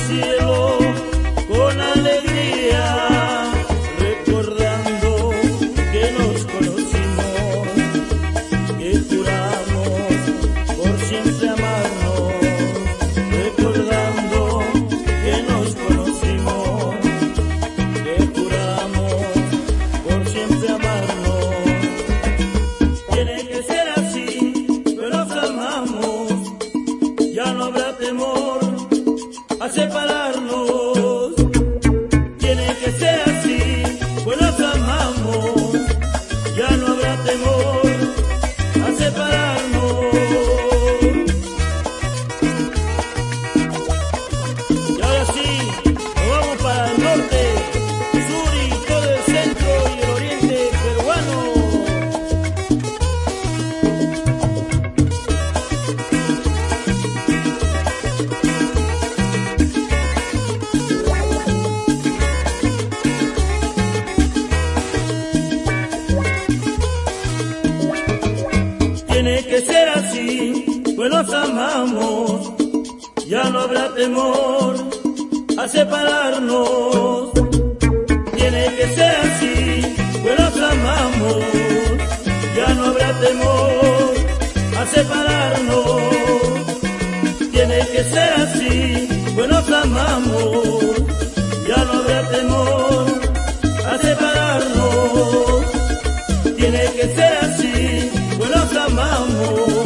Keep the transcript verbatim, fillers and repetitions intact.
cielo con alegría, recordando que nos conocimos, que juramos por siempre amarnos, recordando que nos conocimos, que juramos por siempre amarnos. Tiene que ser así, pero nos amamos, ya no habrá temor a separarnos. Tiene que ser así, pues nos amamos, ya no habrá temor a separarnos. Y ahora sí, nos vamos para el norte, sur y todo el centro y el oriente peruano. Tiene que ser así, pues nos amamos, ya no habrá temor a separarnos. Tiene que ser así, pues nos amamos, ya no habrá temor a separarnos. Tiene que ser así, pues nos amamos, ya no habrá temor a separarnos. Tiene que ser así, pues nos amamos,